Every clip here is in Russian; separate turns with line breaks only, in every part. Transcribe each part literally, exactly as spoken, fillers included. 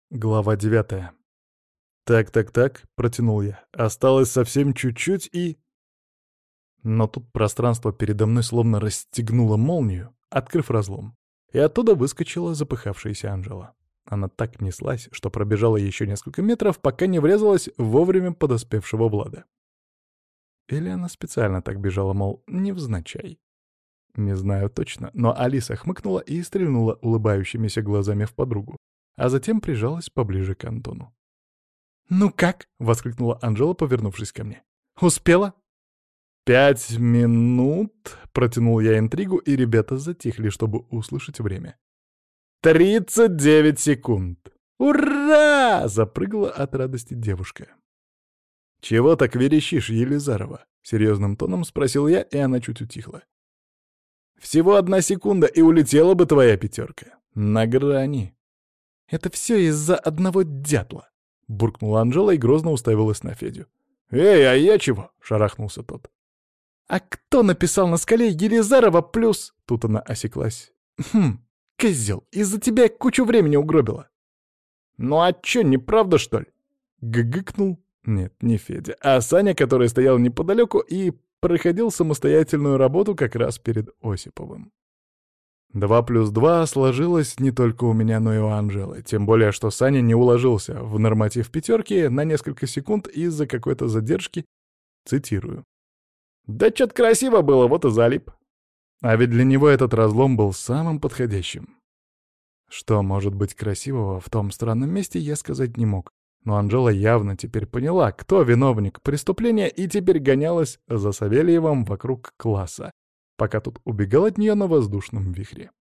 Глава девятая. «Так-так-так», — протянул я. «Осталось совсем чуть-чуть и...» Но тут пространство передо мной словно расстегнуло молнию, открыв разлом. И оттуда выскочила запыхавшаяся Анжела. Она так неслась, что пробежала еще несколько метров, пока не врезалась в вовремя подоспевшего Влада. Или она специально так бежала, мол, невзначай. Не знаю точно, но Алиса хмыкнула и стрельнула улыбающимися глазами в подругу, а затем прижалась поближе к Антону. «Ну как?» — воскликнула Анжела, повернувшись ко мне. «Успела?» «Пять минут», — протянул я интригу, и ребята затихли, чтобы услышать время. «Тридцать девять секунд!» «Ура!» — запрыгала от радости девушка. «Чего так верещишь, Елизарова?» — серьезным тоном спросил я, и она чуть утихла. «Всего одна секунда, и улетела бы твоя пятерка. На грани». «Это все из-за одного дятла», — буркнула Анжела и грозно уставилась на Федю. «Эй, а я чего?» — шарахнулся тот. «А кто написал на скале Елизарова плюс...» Тут она осеклась. «Хм, козел, из-за тебя я кучу времени угробила». «Ну а чё, неправда, что ли?» Гыгыкнул. Нет, не Федя, а Саня, который стоял неподалеку и проходил самостоятельную работу как раз перед Осиповым. Два плюс два сложилось не только у меня, но и у Анжелы, тем более, что Саня не уложился в норматив пятерки на несколько секунд из-за какой-то задержки, цитирую. «Да чё-то красиво было, вот и залип». А ведь для него этот разлом был самым подходящим. Что может быть красивого в том странном месте, я сказать не мог. Но Анжела явно теперь поняла, кто виновник преступления, и теперь гонялась за Савельевым вокруг класса, пока тут убегал от нее на воздушном вихре.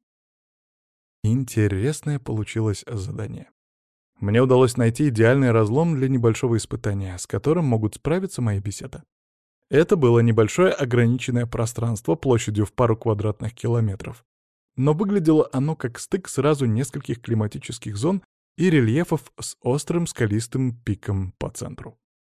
Интересное получилось задание. Мне удалось найти идеальный разлом для небольшого испытания, с которым могут справиться мои бесята. Это было небольшое ограниченное пространство площадью в пару квадратных километров. Но выглядело оно как стык сразу нескольких климатических зон и рельефов с острым скалистым пиком по центру.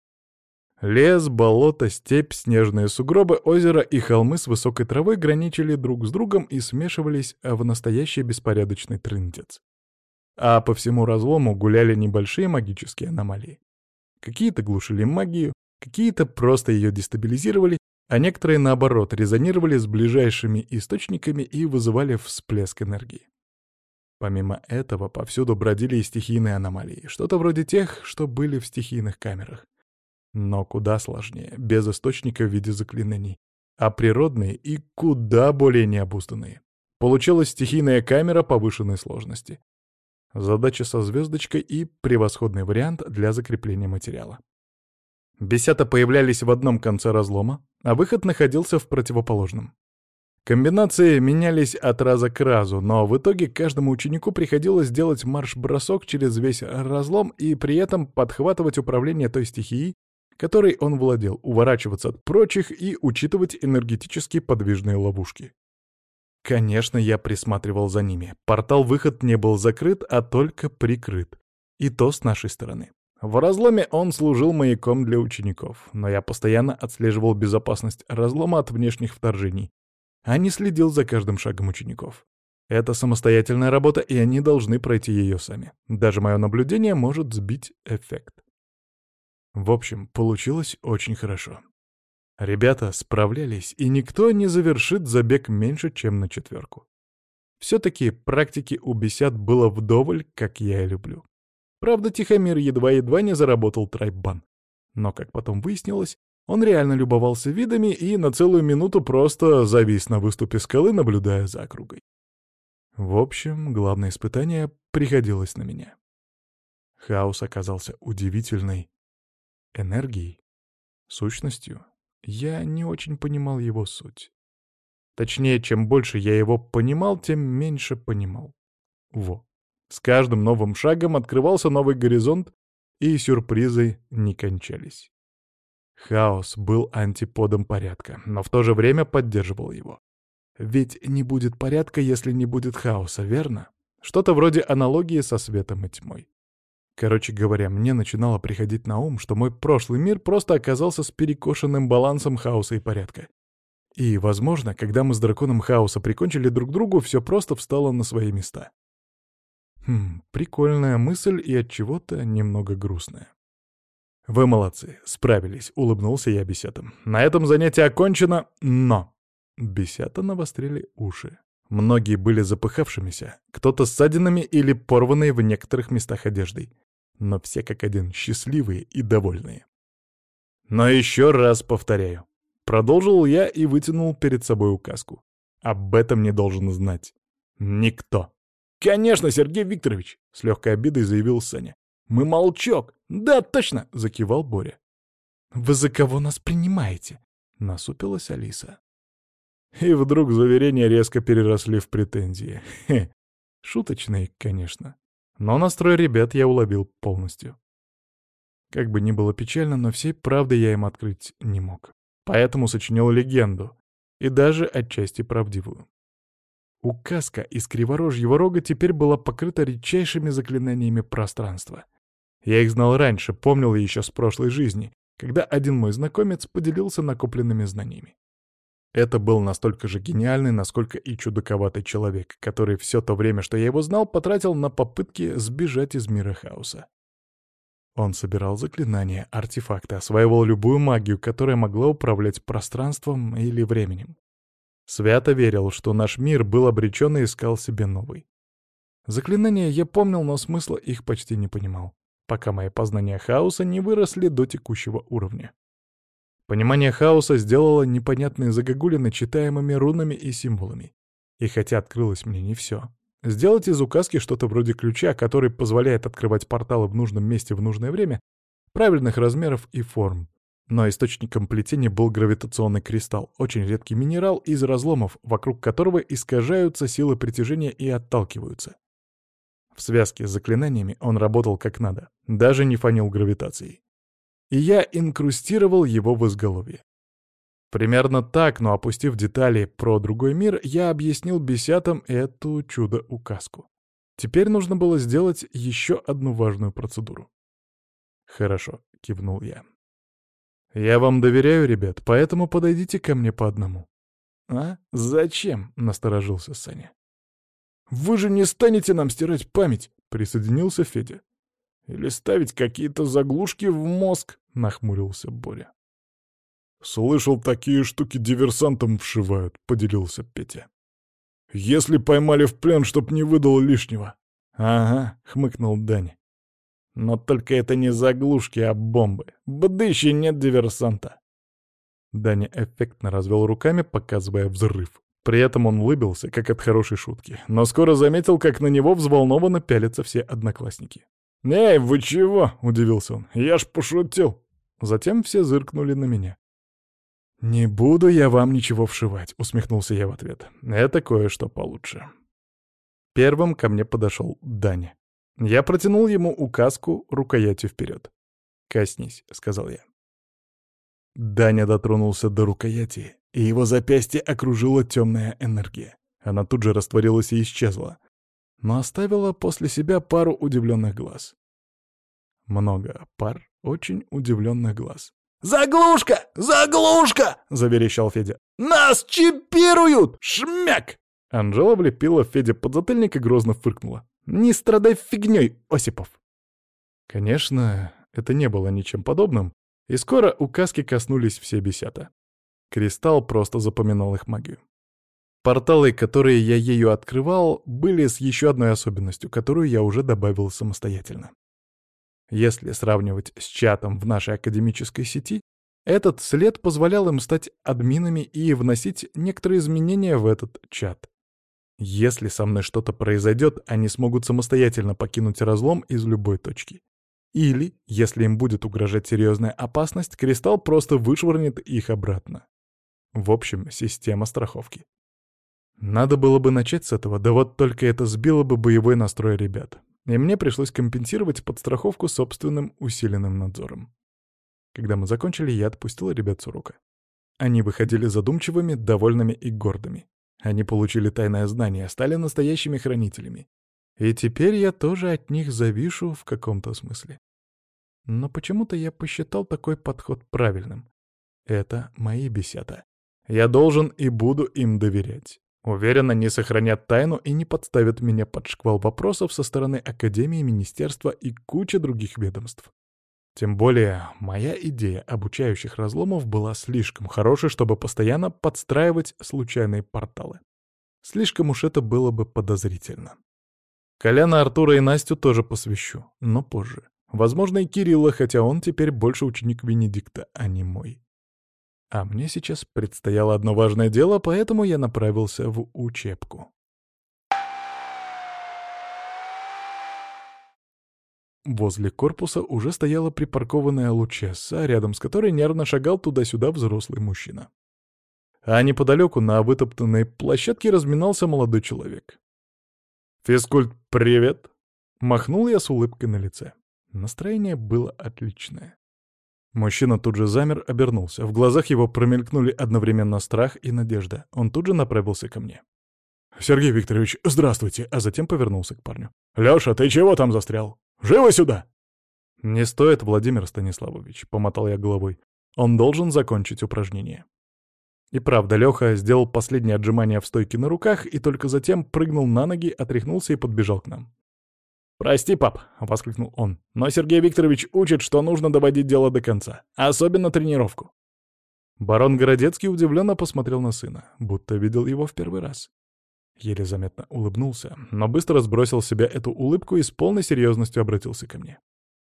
Лес, болото, степь, снежные сугробы, озеро и холмы с высокой травой граничили друг с другом и смешивались в настоящий беспорядочный трындец. А по всему разлому гуляли небольшие магические аномалии. Какие-то глушили магию, какие-то просто ее дестабилизировали, а некоторые, наоборот, резонировали с ближайшими источниками и вызывали всплеск энергии. Помимо этого, повсюду бродили и стихийные аномалии, что-то вроде тех, что были в стихийных камерах. Но куда сложнее, без источника в виде заклинаний, а природные и куда более необузданные. Получилась стихийная камера повышенной сложности. Задача со звездочкой и превосходный вариант для закрепления материала. Бесята появлялись в одном конце разлома, а выход находился в противоположном. Комбинации менялись от раза к разу, но в итоге каждому ученику приходилось делать марш-бросок через весь разлом и при этом подхватывать управление той стихией, которой он владел, уворачиваться от прочих и учитывать энергетически подвижные ловушки. Конечно, я присматривал за ними. Портал-выход не был закрыт, а только прикрыт. И то с нашей стороны. В разломе он служил маяком для учеников, но я постоянно отслеживал безопасность разлома от внешних вторжений, а не следил за каждым шагом учеников. Это самостоятельная работа, и они должны пройти ее сами. Даже мое наблюдение может сбить эффект. В общем, получилось очень хорошо. Ребята справлялись, и никто не завершит забег меньше, чем на четверку. Все-таки практики у бесят было вдоволь, как я и люблю. Правда, Тихомир едва-едва не заработал трайбан. Но, как потом выяснилось, он реально любовался видами и на целую минуту просто завис на выступе скалы, наблюдая за округой. В общем, главное испытание приходилось на меня. Хаос оказался удивительной энергией, сущностью. Я не очень понимал его суть. Точнее, чем больше я его понимал, тем меньше понимал. Во. С каждым новым шагом открывался новый горизонт, и сюрпризы не кончались. Хаос был антиподом порядка, но в то же время поддерживал его. Ведь не будет порядка, если не будет хаоса, верно? Что-то вроде аналогии со светом и тьмой. Короче говоря, мне начинало приходить на ум, что мой прошлый мир просто оказался с перекошенным балансом хаоса и порядка. И, возможно, когда мы с драконом хаоса прикончили друг другу, все просто встало на свои места. Хм, прикольная мысль и от чего-то немного грустная. «Вы молодцы, справились», — улыбнулся я бесятам. «На этом занятие окончено, но...» Бесята навострили уши. Многие были запыхавшимися, кто-то с ссадинами или порванной в некоторых местах одеждой. Но все как один счастливые и довольные. «Но еще раз повторяю», — продолжил я и вытянул перед собой указку. «Об этом не должен знать никто». «Конечно, Сергей Викторович!» — с легкой обидой заявил Саня. «Мы молчок!» «Да, точно!» — закивал Боря. «Вы за кого нас принимаете?» — насупилась Алиса. И вдруг заверения резко переросли в претензии. Хе, шуточные, конечно. Но настрой ребят я уловил полностью. Как бы ни было печально, но всей правды я им открыть не мог. Поэтому сочинил легенду, и даже отчасти правдивую. Указка из Криворожьего рога теперь была покрыта редчайшими заклинаниями пространства. Я их знал раньше, помнил еще с прошлой жизни, когда один мой знакомец поделился накопленными знаниями. Это был настолько же гениальный, насколько и чудаковатый человек, который все то время, что я его знал, потратил на попытки сбежать из мира хаоса. Он собирал заклинания, артефакты, осваивал любую магию, которая могла управлять пространством или временем. Свято верил, что наш мир был обречен и искал себе новый. Заклинания я помнил, но смысла их почти не понимал, пока мои познания хаоса не выросли до текущего уровня. Понимание хаоса сделало непонятные загогулины читаемыми рунами и символами. И хотя открылось мне не все, сделать из указки что-то вроде ключа, который позволяет открывать порталы в нужном месте в нужное время, правильных размеров и форм. Но источником плетения был гравитационный кристалл, очень редкий минерал из разломов, вокруг которого искажаются силы притяжения и отталкиваются. В связке с заклинаниями он работал как надо, даже не фанил гравитацией. И я инкрустировал его в изголовье. Примерно так, но опустив детали про другой мир, я объяснил бесятам эту чудо-указку. Теперь нужно было сделать еще одну важную процедуру. «Хорошо», — кивнул я. «Я вам доверяю, ребят, поэтому подойдите ко мне по одному». «А? Зачем?» — насторожился Саня. «Вы же не станете нам стирать память!» — присоединился Федя. «Или ставить какие-то заглушки в мозг?» — нахмурился Боря. «Слышал, такие штуки диверсантам вшивают», — поделился Петя. «Если поймали в плен, чтоб не выдал лишнего». «Ага», — хмыкнул Даня. «Но только это не заглушки, а бомбы. Бдыщи, нет диверсанта». Даня эффектно развел руками, показывая взрыв. При этом он улыбился, как от хорошей шутки, но скоро заметил, как на него взволнованно пялятся все одноклассники. «Эй, вы чего?» — удивился он. «Я ж пошутил». Затем все зыркнули на меня. «Не буду я вам ничего вшивать», — усмехнулся я в ответ. «Это кое-что получше». Первым ко мне подошел Даня. Я протянул ему указку рукоятью вперед. «Коснись», — сказал я. Даня дотронулся до рукояти, и его запястье окружила темная энергия. Она тут же растворилась и исчезла, но оставила после себя пару удивленных глаз. Много пар очень удивленных глаз. «Заглушка! Заглушка!» — заверещал Федя. «Нас чипируют! Шмяк!» Анжела влепила Феде подзатыльник и грозно фыркнула. «Не страдай фигней, Осипов!» Конечно, это не было ничем подобным, и скоро указки коснулись все бесята. Кристалл просто запоминал их магию. Порталы, которые я ею открывал, были с еще одной особенностью, которую я уже добавил самостоятельно. Если сравнивать с чатом в нашей академической сети, этот след позволял им стать админами и вносить некоторые изменения в этот чат. Если со мной что-то произойдет, они смогут самостоятельно покинуть разлом из любой точки. Или, если им будет угрожать серьезная опасность, кристалл просто вышвырнет их обратно. В общем, система страховки. Надо было бы начать с этого, да вот только это сбило бы боевой настрой ребят. И мне пришлось компенсировать подстраховку собственным усиленным надзором. Когда мы закончили, я отпустил ребят с урока. Они выходили задумчивыми, довольными и гордыми. Они получили тайное знание, стали настоящими хранителями. И теперь я тоже от них завишу в каком-то смысле. Но почему-то я посчитал такой подход правильным. Это мои бесята. Я должен и буду им доверять. Уверен, они сохранят тайну и не подставят меня под шквал вопросов со стороны Академии, Министерства и кучи других ведомств. Тем более, моя идея обучающих разломов была слишком хорошей, чтобы постоянно подстраивать случайные порталы. Слишком уж это было бы подозрительно. Коляна, Артура и Настю тоже посвящу, но позже. Возможно, и Кирилла, хотя он теперь больше ученик Венедикта, а не мой. А мне сейчас предстояло одно важное дело, поэтому я направился в учебку. Возле корпуса уже стояла припаркованная Лучесса, рядом с которой нервно шагал туда-сюда взрослый мужчина. А неподалеку на вытоптанной площадке разминался молодой человек. «Физкульт, привет!» Махнул я с улыбкой на лице. Настроение было отличное. Мужчина тут же замер, обернулся. В глазах его промелькнули одновременно страх и надежда. Он тут же направился ко мне. «Сергей Викторович, здравствуйте!» А затем повернулся к парню. «Лёша, ты чего там застрял? Живо сюда!» «Не стоит, Владимир Станиславович», — помотал я головой. «Он должен закончить упражнение». И правда, Лёха сделал последнее отжимание в стойке на руках и только затем прыгнул на ноги, отряхнулся и подбежал к нам. «Прости, пап», — воскликнул он, — «но Сергей Викторович учит, что нужно доводить дело до конца, особенно тренировку». Барон Городецкий удивленно посмотрел на сына, будто видел его в первый раз. Еле заметно улыбнулся, но быстро сбросил с себя эту улыбку и с полной серьезностью обратился ко мне.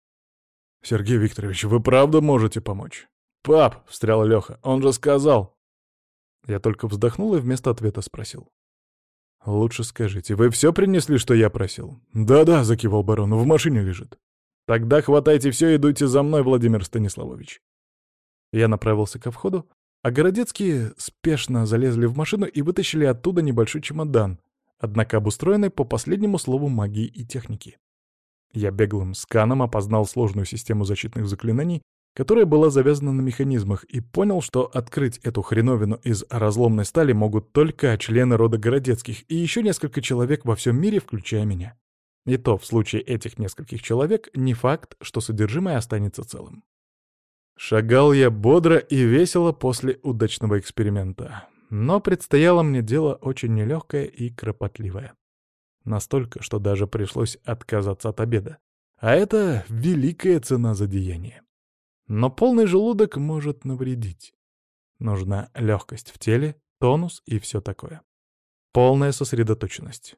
«Сергей Викторович, вы правда можете помочь?» «Пап», — встрял Лёха, — «он же сказал». Я только вздохнул и вместо ответа спросил. «Лучше скажите, вы все принесли, что я просил?» «Да-да», — закивал барон, — «в машине лежит». «Тогда хватайте все и идуйте за мной, Владимир Станиславович». Я направился ко входу, а Городецкие спешно залезли в машину и вытащили оттуда небольшой чемодан, однако обустроенный по последнему слову магии и техники. Я беглым сканом опознал сложную систему защитных заклинаний, которая была завязана на механизмах, и понял, что открыть эту хреновину из разломной стали могут только члены рода Городецких и еще несколько человек во всем мире, включая меня. И то, в случае этих нескольких человек, не факт, что содержимое останется целым. Шагал я бодро и весело после удачного эксперимента, но предстояло мне дело очень нелегкое и кропотливое. Настолько, что даже пришлось отказаться от обеда. А это великая цена за деяние. Но полный желудок может навредить. Нужна легкость в теле, тонус и все такое. Полная сосредоточенность.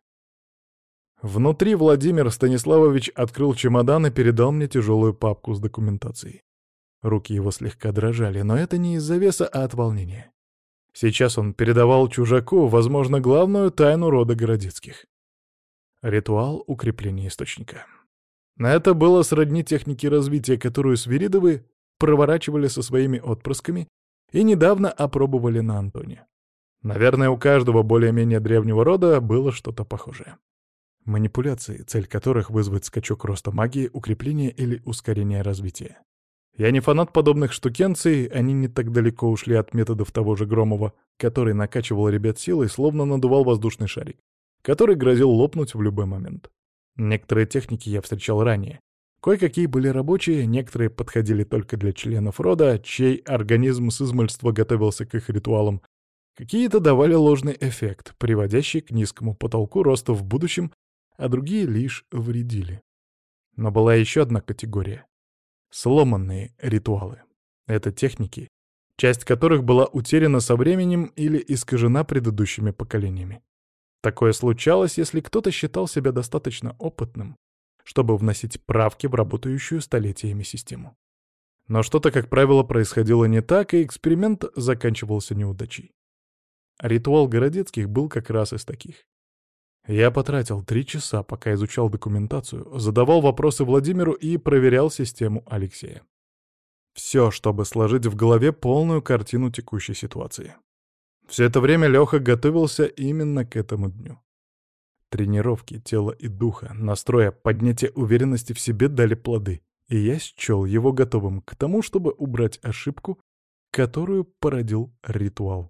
Внутри Владимир Станиславович открыл чемодан и передал мне тяжелую папку с документацией. Руки его слегка дрожали, но это не из-за веса, а от волнения. Сейчас он передавал чужаку, возможно, главную тайну рода Городецких. Ритуал укрепления источника. Это было сродни технике развития, которую Свиридовы проворачивали со своими отпрысками и недавно опробовали на Антоне. Наверное, у каждого более-менее древнего рода было что-то похожее. Манипуляции, цель которых вызвать скачок роста магии, укрепления или ускорения развития. Я не фанат подобных штукенций, они не так далеко ушли от методов того же Громова, который накачивал ребят силой, словно надувал воздушный шарик, который грозил лопнуть в любой момент. Некоторые техники я встречал ранее. Кое-какие были рабочие, некоторые подходили только для членов рода, чей организм с измольства готовился к их ритуалам. Какие-то давали ложный эффект, приводящий к низкому потолку роста в будущем, а другие лишь вредили. Но была еще одна категория — сломанные ритуалы. Это техники, часть которых была утеряна со временем или искажена предыдущими поколениями. Такое случалось, если кто-то считал себя достаточно опытным, чтобы вносить правки в работающую столетиями систему. Но что-то, как правило, происходило не так, и эксперимент заканчивался неудачей. Ритуал Городецких был как раз из таких. Я потратил три часа, пока изучал документацию, задавал вопросы Владимиру и проверял систему Алексея. Все, чтобы сложить в голове полную картину текущей ситуации. Все это время Леха готовился именно к этому дню. Тренировки тела и духа, настроя, поднятие уверенности в себе дали плоды, и я счел его готовым к тому, чтобы убрать ошибку, которую породил ритуал.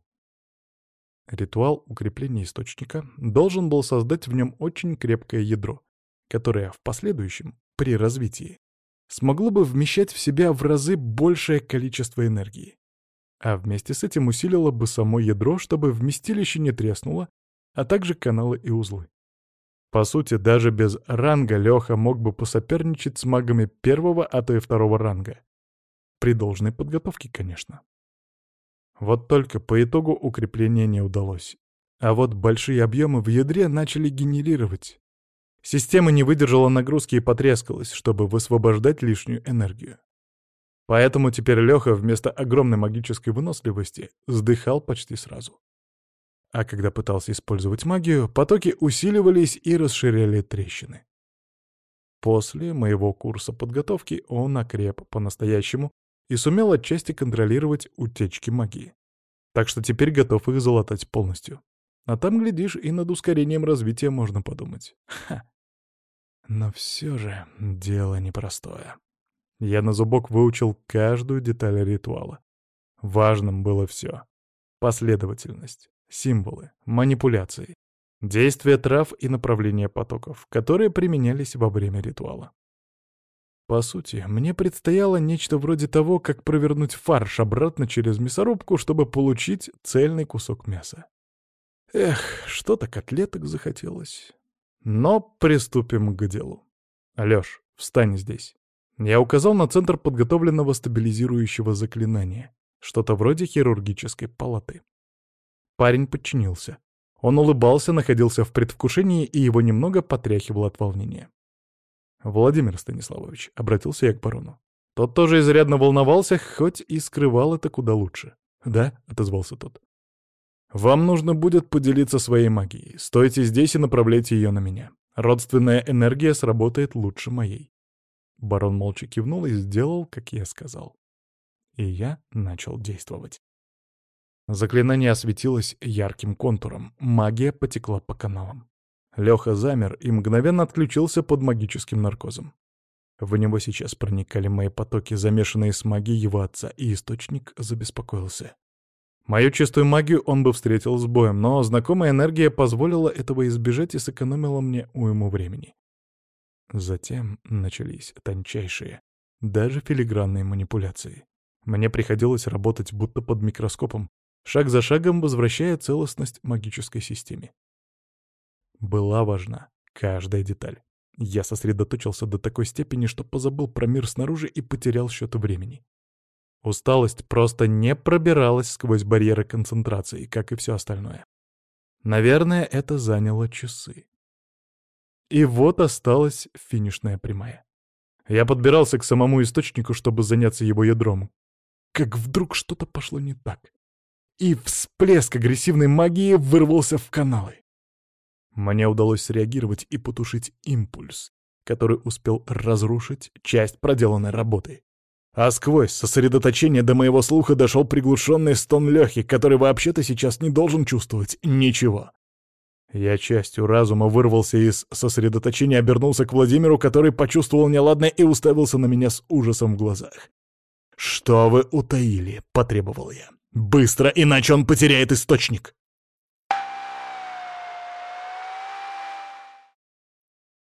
Ритуал укрепления источника должен был создать в нем очень крепкое ядро, которое в последующем, при развитии, смогло бы вмещать в себя в разы большее количество энергии. А вместе с этим усилило бы само ядро, чтобы вместилище не треснуло а также каналы и узлы. По сути, даже без ранга Лёха мог бы посоперничать с магами первого, а то и второго ранга. При должной подготовке, конечно. Вот только по итогу укрепления не удалось. А вот большие объемы в ядре начали генерировать. Система не выдержала нагрузки и потрескалась, чтобы высвобождать лишнюю энергию. Поэтому теперь Лёха вместо огромной магической выносливости сдыхал почти сразу. А когда пытался использовать магию, потоки усиливались и расширяли трещины. После моего курса подготовки он окреп по-настоящему и сумел отчасти контролировать утечки магии. Так что теперь готов их залатать полностью. А там, глядишь, и над ускорением развития можно подумать. Ха. Но все же дело непростое. Я на зубок выучил каждую деталь ритуала. Важным было все. Последовательность, символы, манипуляции, действия трав и направление потоков, которые применялись во время ритуала. По сути, мне предстояло нечто вроде того, как провернуть фарш обратно через мясорубку, чтобы получить цельный кусок мяса. Эх, что-то котлеток захотелось. Но приступим к делу. Алёш, встань здесь. Я указал на центр подготовленного стабилизирующего заклинания, что-то вроде хирургической палаты. Парень подчинился. Он улыбался, находился в предвкушении, и его немного потряхивало от волнения. «Владимир Станиславович», — обратился я к барону. Тот тоже изрядно волновался, хоть и скрывал это куда лучше. «Да», — отозвался тот. «Вам нужно будет поделиться своей магией. Стойте здесь и направляйте ее на меня. Родственная энергия сработает лучше моей». Барон молча кивнул и сделал, как я сказал. И я начал действовать. Заклинание осветилось ярким контуром, магия потекла по каналам. Лёха замер и мгновенно отключился под магическим наркозом. В него сейчас проникали мои потоки, замешанные с магией его отца, и источник забеспокоился. Мою чистую магию он бы встретил с боем, но знакомая энергия позволила этого избежать и сэкономила мне уйму времени. Затем начались тончайшие, даже филигранные манипуляции. Мне приходилось работать будто под микроскопом, шаг за шагом возвращая целостность магической системе. Была важна каждая деталь. Я сосредоточился до такой степени, что позабыл про мир снаружи и потерял счет времени. Усталость просто не пробиралась сквозь барьеры концентрации, как и все остальное. Наверное, это заняло часы. И вот осталась финишная прямая. Я подбирался к самому источнику, чтобы заняться его ядром. Как вдруг что-то пошло не так. И всплеск агрессивной магии вырвался в каналы. Мне удалось среагировать и потушить импульс, который успел разрушить часть проделанной работы. А сквозь сосредоточение до моего слуха дошел приглушенный стон Лёхи, который вообще-то сейчас не должен чувствовать ничего. Я частью разума вырвался из сосредоточения, обернулся к Владимиру, который почувствовал неладное и уставился на меня с ужасом в глазах. «Что вы утаили?» — потребовал я. «Быстро, иначе он потеряет источник!»